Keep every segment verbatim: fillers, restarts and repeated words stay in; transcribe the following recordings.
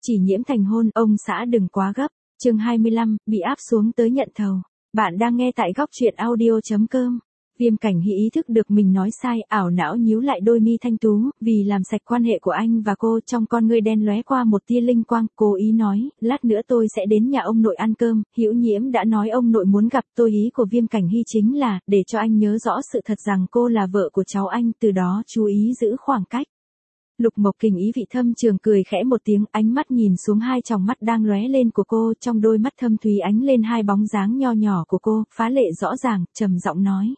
Chỉ nhiễm thành hôn, ông xã đừng quá gấp. Chương hai mươi lăm, bị áp xuống tới nhận thầu. Bạn đang nghe tại góc truyện audio chấm com. Viêm Cảnh Hy ý thức được mình nói sai, ảo não nhíu lại đôi mi thanh tú, vì làm sạch quan hệ của anh và cô, trong con ngươi đen lóe qua một tia linh quang, cố ý nói, lát nữa tôi sẽ đến nhà ông nội ăn cơm, Hữu Nhiễm đã nói ông nội muốn gặp tôi, ý của Viêm Cảnh Hy chính là, để cho anh nhớ rõ sự thật rằng cô là vợ của cháu anh, từ đó chú ý giữ khoảng cách. Lục Mộc Kình ý vị thâm trường cười khẽ một tiếng, ánh mắt nhìn xuống hai tròng mắt đang lóe lên của cô, trong đôi mắt thâm thúy ánh lên hai bóng dáng nho nhỏ của cô, phá lệ rõ ràng, trầm giọng nói.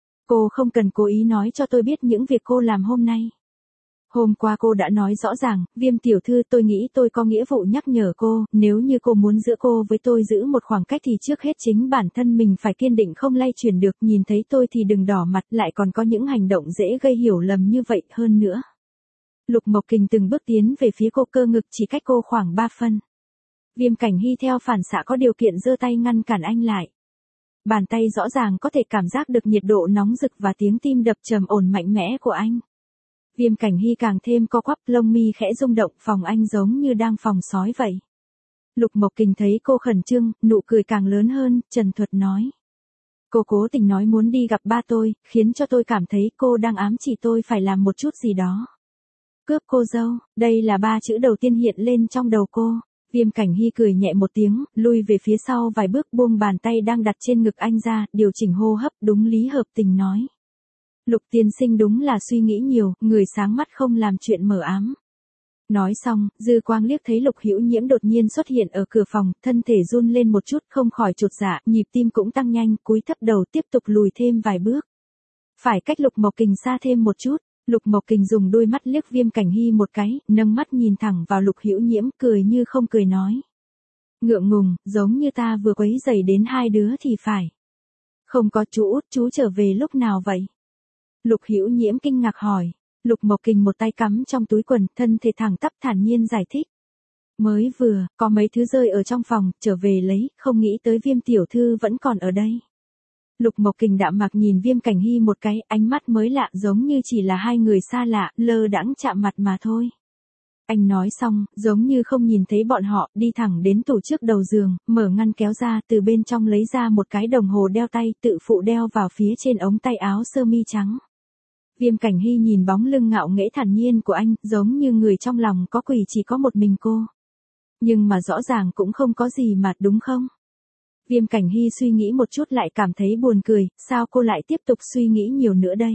Cô không cần cố ý nói cho tôi biết những việc cô làm hôm nay. Hôm qua cô đã nói rõ ràng, Viêm tiểu thư, tôi nghĩ tôi có nghĩa vụ nhắc nhở cô, nếu như cô muốn giữa cô với tôi giữ một khoảng cách thì trước hết chính bản thân mình phải kiên định không lay chuyển được, nhìn thấy tôi thì đừng đỏ mặt, lại còn có những hành động dễ gây hiểu lầm như vậy hơn nữa. Lục Mộc Kình từng bước tiến về phía cô, cơ ngực chỉ cách cô khoảng ba phân. Viêm Cảnh Hy theo phản xạ có điều kiện giơ tay ngăn cản anh lại. Bàn tay rõ ràng có thể cảm giác được nhiệt độ nóng rực và tiếng tim đập trầm ổn mạnh mẽ của anh. Viêm Cảnh Hy càng thêm co quắp, lông mi khẽ rung động, phòng anh giống như đang phòng sói vậy. Lục Mộc Kình thấy cô khẩn trương, nụ cười càng lớn hơn, trần thuật nói. Cô cố tình nói muốn đi gặp ba tôi, khiến cho tôi cảm thấy cô đang ám chỉ tôi phải làm một chút gì đó. Cướp cô dâu, đây là ba chữ đầu tiên hiện lên trong đầu cô. Viêm Cảnh Hy cười nhẹ một tiếng, lui về phía sau vài bước, buông bàn tay đang đặt trên ngực anh ra, điều chỉnh hô hấp, đúng lý hợp tình nói. Lục tiên sinh đúng là suy nghĩ nhiều, người sáng mắt không làm chuyện mờ ám. Nói xong, dư quang liếc thấy Lục Hữu Nhiễm đột nhiên xuất hiện ở cửa phòng, thân thể run lên một chút, không khỏi chột dạ, nhịp tim cũng tăng nhanh, cúi thấp đầu tiếp tục lùi thêm vài bước. Phải cách Lục Mộc Kình xa thêm một chút. Lục Mộc Kình dùng đôi mắt liếc Viêm Cảnh Hy một cái, nâng mắt nhìn thẳng vào Lục Hữu Nhiễm, cười như không cười nói. Ngượng ngùng, giống như ta vừa quấy rầy đến hai đứa thì phải. Không có, chú út, chú trở về lúc nào vậy? Lục Hữu Nhiễm kinh ngạc hỏi. Lục Mộc Kình một tay cắm trong túi quần, thân thể thẳng tắp thản nhiên giải thích. Mới vừa, có mấy thứ rơi ở trong phòng, trở về lấy, không nghĩ tới Viêm tiểu thư vẫn còn ở đây. Lục Mộc Kình đạm mạc nhìn Viêm Cảnh Hy một cái, ánh mắt mới lạ giống như chỉ là hai người xa lạ, lơ đãng chạm mặt mà thôi. Anh nói xong, giống như không nhìn thấy bọn họ, đi thẳng đến tủ trước đầu giường, mở ngăn kéo ra, từ bên trong lấy ra một cái đồng hồ đeo tay, tự phụ đeo vào phía trên ống tay áo sơ mi trắng. Viêm Cảnh Hy nhìn bóng lưng ngạo nghễ thản nhiên của anh, giống như người trong lòng có quỷ chỉ có một mình cô. Nhưng mà rõ ràng cũng không có gì mà, đúng không? Viêm Cảnh Hy suy nghĩ một chút lại cảm thấy buồn cười, sao cô lại tiếp tục suy nghĩ nhiều nữa đây?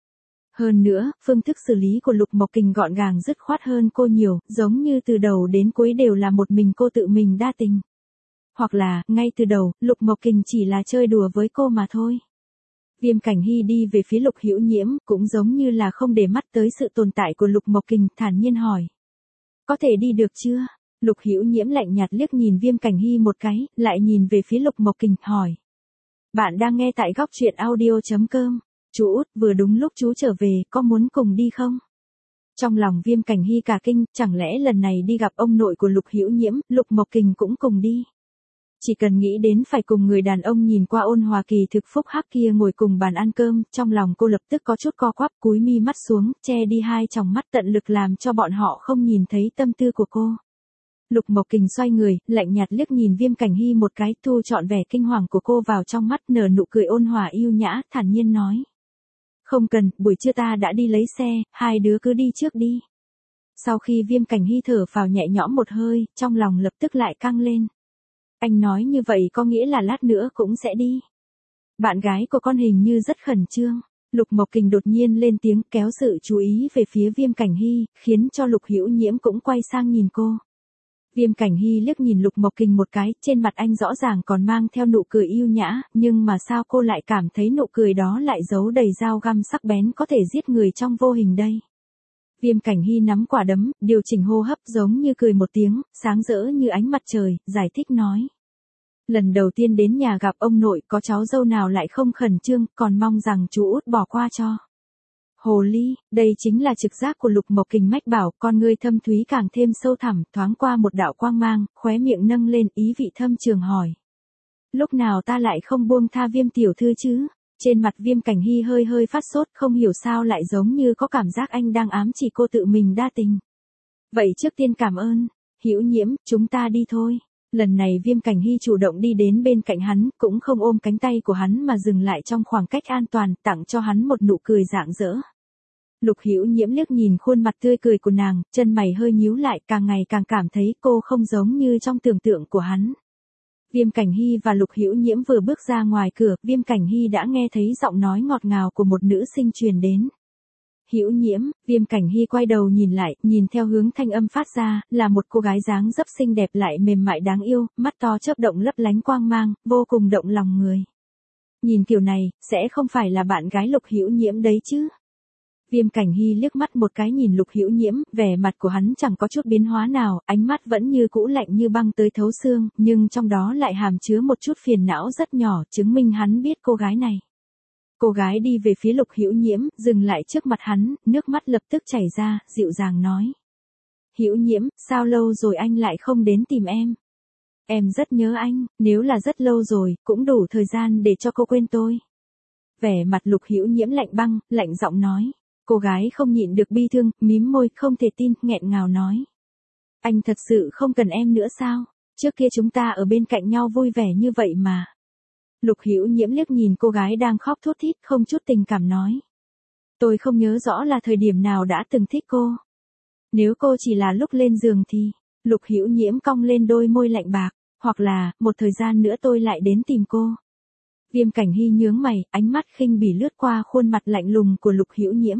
Hơn nữa, phương thức xử lý của Lục Mộc Kình gọn gàng dứt khoát hơn cô nhiều, giống như từ đầu đến cuối đều là một mình cô tự mình đa tình. Hoặc là, ngay từ đầu, Lục Mộc Kình chỉ là chơi đùa với cô mà thôi. Viêm Cảnh Hy đi về phía Lục Hữu Nhiễm, cũng giống như là không để mắt tới sự tồn tại của Lục Mộc Kình, thản nhiên hỏi. Có thể đi được chưa? Lục Hữu Nhiễm lạnh nhạt liếc nhìn Viêm Cảnh Hy một cái, lại nhìn về phía Lục Mộc Kình, hỏi. Bạn đang nghe tại góc truyện audio chấm com. Chú út, vừa đúng lúc chú trở về, có muốn cùng đi không? Trong lòng Viêm Cảnh Hy cả kinh, chẳng lẽ lần này đi gặp ông nội của Lục Hữu Nhiễm, Lục Mộc Kình cũng cùng đi. Chỉ cần nghĩ đến phải cùng người đàn ông nhìn qua ôn hòa kỳ thực phúc hắc kia ngồi cùng bàn ăn cơm, trong lòng cô lập tức có chút co quắp, cúi mi mắt xuống, che đi hai tròng mắt, tận lực làm cho bọn họ không nhìn thấy tâm tư của cô. Lục Mộc Kình xoay người, lạnh nhạt liếc nhìn Viêm Cảnh Hy một cái, thu trọn vẻ kinh hoàng của cô vào trong mắt, nở nụ cười ôn hòa yêu nhã, thản nhiên nói. Không cần, buổi trưa ta đã đi lấy xe, hai đứa cứ đi trước đi. Sau khi Viêm Cảnh Hy thở phào nhẹ nhõm một hơi, trong lòng lập tức lại căng lên. Anh nói như vậy có nghĩa là lát nữa cũng sẽ đi. Bạn gái của con hình như rất khẩn trương. Lục Mộc Kình đột nhiên lên tiếng, kéo sự chú ý về phía Viêm Cảnh Hy, khiến cho Lục Hữu Nhiễm cũng quay sang nhìn cô. Viêm Cảnh Hy liếc nhìn Lục Mộc Kình một cái, trên mặt anh rõ ràng còn mang theo nụ cười yêu nhã, nhưng mà sao cô lại cảm thấy nụ cười đó lại giấu đầy dao găm sắc bén có thể giết người trong vô hình đây. Viêm Cảnh Hy nắm quả đấm, điều chỉnh hô hấp giống như cười một tiếng, sáng rỡ như ánh mặt trời, giải thích nói. Lần đầu tiên đến nhà gặp ông nội, có cháu dâu nào lại không khẩn trương, còn mong rằng chú út bỏ qua cho. Hồ ly, đây chính là trực giác của Lục Mộc Kình mách bảo, con ngươi thâm thúy càng thêm sâu thẳm, thoáng qua một đạo quang mang, khóe miệng nâng lên, ý vị thâm trường hỏi. Lúc nào ta lại không buông tha Viêm tiểu thư chứ? Trên mặt Viêm Cảnh Hy hơi hơi phát sốt, không hiểu sao lại giống như có cảm giác anh đang ám chỉ cô tự mình đa tình. Vậy trước tiên cảm ơn. Hữu Nhiễm, chúng ta đi thôi. Lần này Viêm Cảnh Hy chủ động đi đến bên cạnh hắn, cũng không ôm cánh tay của hắn mà dừng lại trong khoảng cách an toàn, tặng cho hắn một nụ cười rạng rỡ. Lục Hữu Nhiễm liếc nhìn khuôn mặt tươi cười của nàng, chân mày hơi nhíu lại, càng ngày càng cảm thấy cô không giống như trong tưởng tượng của hắn. Viêm Cảnh Hy và Lục Hữu Nhiễm vừa bước ra ngoài cửa, Viêm Cảnh Hy đã nghe thấy giọng nói ngọt ngào của một nữ sinh truyền đến. Hữu Nhiễm, Viêm Cảnh Hy quay đầu nhìn lại, nhìn theo hướng thanh âm phát ra, là một cô gái dáng dấp xinh đẹp lại mềm mại đáng yêu, mắt to chớp động lấp lánh quang mang, vô cùng động lòng người. Nhìn kiểu này, sẽ không phải là bạn gái Lục Hữu Nhiễm đấy chứ? Viêm Cảnh Hy liếc mắt một cái nhìn Lục Hữu Nhiễm, vẻ mặt của hắn chẳng có chút biến hóa nào, ánh mắt vẫn như cũ lạnh như băng tới thấu xương, nhưng trong đó lại hàm chứa một chút phiền não rất nhỏ, chứng minh hắn biết cô gái này. Cô gái đi về phía Lục Hữu Nhiễm, dừng lại trước mặt hắn, nước mắt lập tức chảy ra, dịu dàng nói. Hữu Nhiễm, sao lâu rồi anh lại không đến tìm em? Em rất nhớ anh, nếu là rất lâu rồi, cũng đủ thời gian để cho cô quên tôi. Vẻ mặt Lục Hữu Nhiễm lạnh băng, lạnh giọng nói. Cô gái không nhịn được bi thương, mím môi, không thể tin, nghẹn ngào nói. Anh thật sự không cần em nữa sao? Trước kia chúng ta ở bên cạnh nhau vui vẻ như vậy mà. Lục Hữu Nhiễm liếc nhìn cô gái đang khóc thút thít, không chút tình cảm nói. Tôi không nhớ rõ là thời điểm nào đã từng thích cô. Nếu cô chỉ là lúc lên giường thì, Lục Hữu Nhiễm cong lên đôi môi lạnh bạc, hoặc là, một thời gian nữa tôi lại đến tìm cô. Viêm Cảnh Hy nhướng mày, ánh mắt khinh bỉ lướt qua khuôn mặt lạnh lùng của Lục Hữu Nhiễm.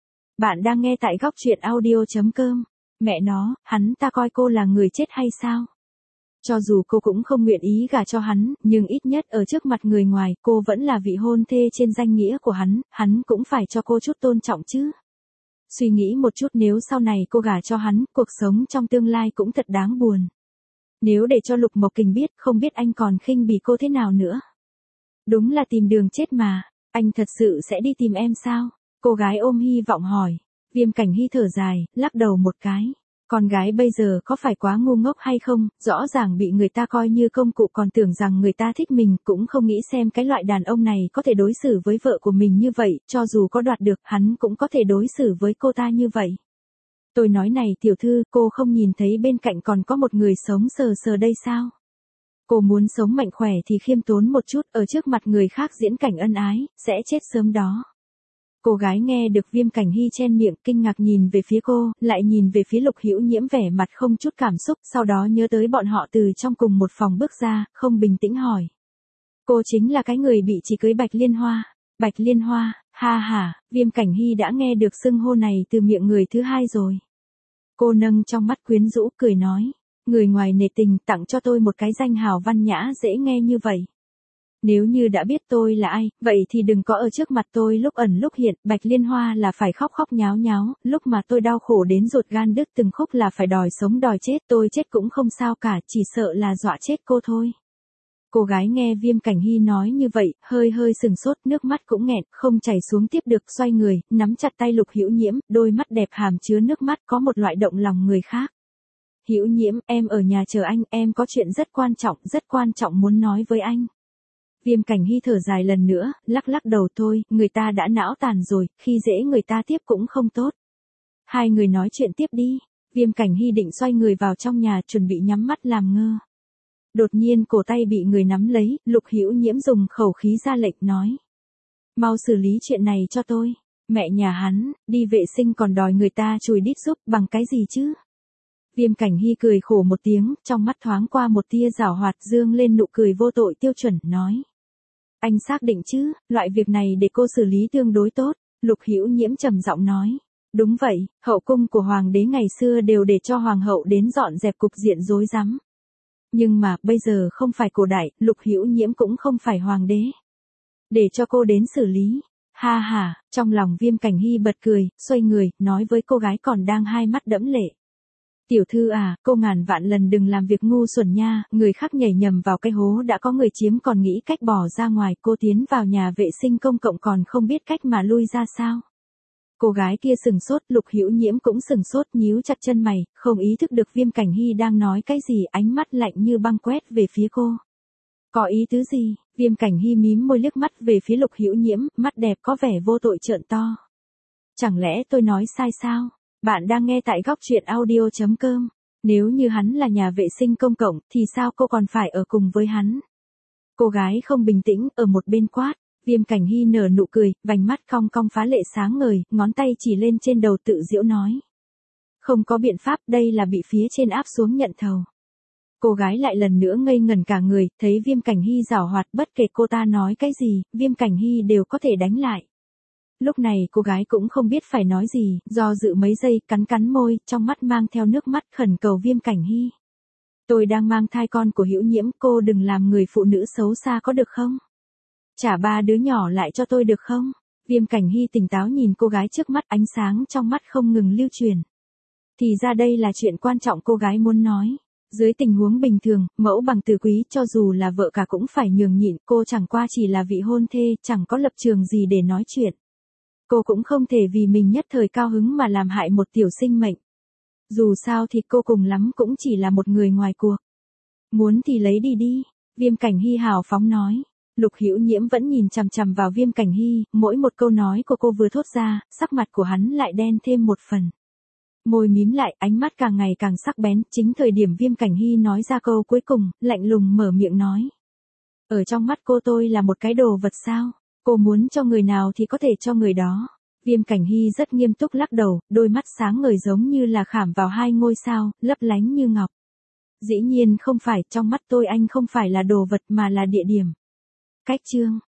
Bạn đang nghe tại góc truyện audio chấm com. Mẹ nó, hắn ta coi cô là người chết hay sao? Cho dù cô cũng không nguyện ý gả cho hắn, nhưng ít nhất ở trước mặt người ngoài, cô vẫn là vị hôn thê trên danh nghĩa của hắn, hắn cũng phải cho cô chút tôn trọng chứ. Suy nghĩ một chút, nếu sau này cô gả cho hắn, cuộc sống trong tương lai cũng thật đáng buồn. Nếu để cho Lục Mộc Kình biết, không biết anh còn khinh bỉ cô thế nào nữa. Đúng là tìm đường chết mà, anh thật sự sẽ đi tìm em sao? Cô gái ôm hy vọng hỏi. Viêm Cảnh Hy thở dài, lắc đầu một cái. Con gái bây giờ có phải quá ngu ngốc hay không, rõ ràng bị người ta coi như công cụ còn tưởng rằng người ta thích mình, cũng không nghĩ xem cái loại đàn ông này có thể đối xử với vợ của mình như vậy, cho dù có đoạt được, hắn cũng có thể đối xử với cô ta như vậy. Tôi nói này tiểu thư, cô không nhìn thấy bên cạnh còn có một người sống sờ sờ đây sao? Cô muốn sống mạnh khỏe thì khiêm tốn một chút, ở trước mặt người khác diễn cảnh ân ái, sẽ chết sớm đó. Cô gái nghe được Viêm Cảnh Hy chen miệng, kinh ngạc nhìn về phía cô, lại nhìn về phía Lục Hữu Nhiễm vẻ mặt không chút cảm xúc, sau đó nhớ tới bọn họ từ trong cùng một phòng bước ra, không bình tĩnh hỏi. Cô chính là cái người bị chỉ cưới Bạch Liên Hoa. Bạch Liên Hoa, ha ha, Viêm Cảnh Hy đã nghe được xưng hô này từ miệng người thứ hai rồi. Cô nâng trong mắt quyến rũ, cười nói. Người ngoài nể tình tặng cho tôi một cái danh hào văn nhã dễ nghe như vậy. Nếu như đã biết tôi là ai, vậy thì đừng có ở trước mặt tôi lúc ẩn lúc hiện, Bạch Liên Hoa là phải khóc khóc nháo nháo, lúc mà tôi đau khổ đến ruột gan đứt từng khúc là phải đòi sống đòi chết, tôi chết cũng không sao cả, chỉ sợ là dọa chết cô thôi. Cô gái nghe Viêm Cảnh Hy nói như vậy, hơi hơi sừng sốt, nước mắt cũng nghẹn, không chảy xuống tiếp được, xoay người, nắm chặt tay Lục Hữu Nhiễm, đôi mắt đẹp hàm chứa nước mắt, có một loại động lòng người khác. Hữu Nhiễm, em ở nhà chờ anh, em có chuyện rất quan trọng, rất quan trọng muốn nói với anh. Viêm Cảnh Hy thở dài lần nữa, lắc lắc đầu thôi, người ta đã não tàn rồi, khi dễ người ta tiếp cũng không tốt. Hai người nói chuyện tiếp đi. Viêm Cảnh Hy định xoay người vào trong nhà, chuẩn bị nhắm mắt làm ngơ. Đột nhiên cổ tay bị người nắm lấy, Lục Hữu Nhiễm dùng khẩu khí ra lệnh nói. Mau xử lý chuyện này cho tôi. Mẹ nhà hắn, đi vệ sinh còn đòi người ta chùi đít giúp, bằng cái gì chứ? Viêm Cảnh Hy cười khổ một tiếng, trong mắt thoáng qua một tia giảo hoạt, dương lên nụ cười vô tội tiêu chuẩn, nói. Anh xác định chứ, loại việc này để cô xử lý tương đối tốt. Lục Hữu Nhiễm trầm giọng nói. Đúng vậy, hậu cung của hoàng đế ngày xưa đều để cho hoàng hậu đến dọn dẹp cục diện rối rắm. Nhưng mà, bây giờ không phải cổ đại, Lục Hữu Nhiễm cũng không phải hoàng đế. Để cho cô đến xử lý. Ha ha, trong lòng Viêm Cảnh Hy bật cười, xoay người, nói với cô gái còn đang hai mắt đẫm lệ. Tiểu thư à, cô ngàn vạn lần đừng làm việc ngu xuẩn nha, người khác nhảy nhầm vào cái hố đã có người chiếm còn nghĩ cách bỏ ra ngoài, cô tiến vào nhà vệ sinh công cộng còn không biết cách mà lui ra sao. Cô gái kia sừng sốt, Lục Hữu Nhiễm cũng sừng sốt, nhíu chặt chân mày, không ý thức được Viêm Cảnh Hy đang nói cái gì, ánh mắt lạnh như băng quét về phía cô. Có ý tứ gì? Viêm Cảnh Hy mím môi liếc mắt về phía Lục Hữu Nhiễm, mắt đẹp có vẻ vô tội trợn to. Chẳng lẽ tôi nói sai sao? Bạn đang nghe tại góc truyện audio chấm com. Nếu như hắn là nhà vệ sinh công cộng thì sao cô còn phải ở cùng với hắn? Cô gái không bình tĩnh ở một bên quát. Viêm Cảnh Hy nở nụ cười, vành mắt cong cong phá lệ sáng ngời, ngón tay chỉ lên trên đầu tự giễu nói. Không có biện pháp, đây là bị phía trên áp xuống nhận thầu. Cô gái lại lần nữa ngây ngẩn cả người, thấy Viêm Cảnh Hy giảo hoạt, bất kể cô ta nói cái gì, Viêm Cảnh Hy đều có thể đánh lại. Lúc này cô gái cũng không biết phải nói gì, do dự mấy giây, cắn cắn môi, trong mắt mang theo nước mắt khẩn cầu Viêm Cảnh Hy. Tôi đang mang thai con của Hữu Nhiễm, cô đừng làm người phụ nữ xấu xa có được không? Trả ba đứa nhỏ lại cho tôi được không? Viêm Cảnh Hy tỉnh táo nhìn cô gái trước mắt, ánh sáng trong mắt không ngừng lưu truyền. Thì ra đây là chuyện quan trọng cô gái muốn nói. Dưới tình huống bình thường, mẫu bằng từ quý cho dù là vợ cả cũng phải nhường nhịn, cô chẳng qua chỉ là vị hôn thê, chẳng có lập trường gì để nói chuyện. Cô cũng không thể vì mình nhất thời cao hứng mà làm hại một tiểu sinh mệnh. Dù sao thì cô cùng lắm cũng chỉ là một người ngoài cuộc. Muốn thì lấy đi đi, Viêm Cảnh Hy hào phóng nói. Lục Hữu Nhiễm vẫn nhìn chằm chằm vào Viêm Cảnh Hy, mỗi một câu nói của cô vừa thốt ra, sắc mặt của hắn lại đen thêm một phần. Môi mím lại, ánh mắt càng ngày càng sắc bén, chính thời điểm Viêm Cảnh Hy nói ra câu cuối cùng, lạnh lùng mở miệng nói. Ở trong mắt cô tôi là một cái đồ vật sao? Cô muốn cho người nào thì có thể cho người đó. Viêm Cảnh Hy rất nghiêm túc lắc đầu, đôi mắt sáng ngời giống như là khảm vào hai ngôi sao, lấp lánh như ngọc. Dĩ nhiên không phải, trong mắt tôi anh không phải là đồ vật mà là địa điểm. Cách chương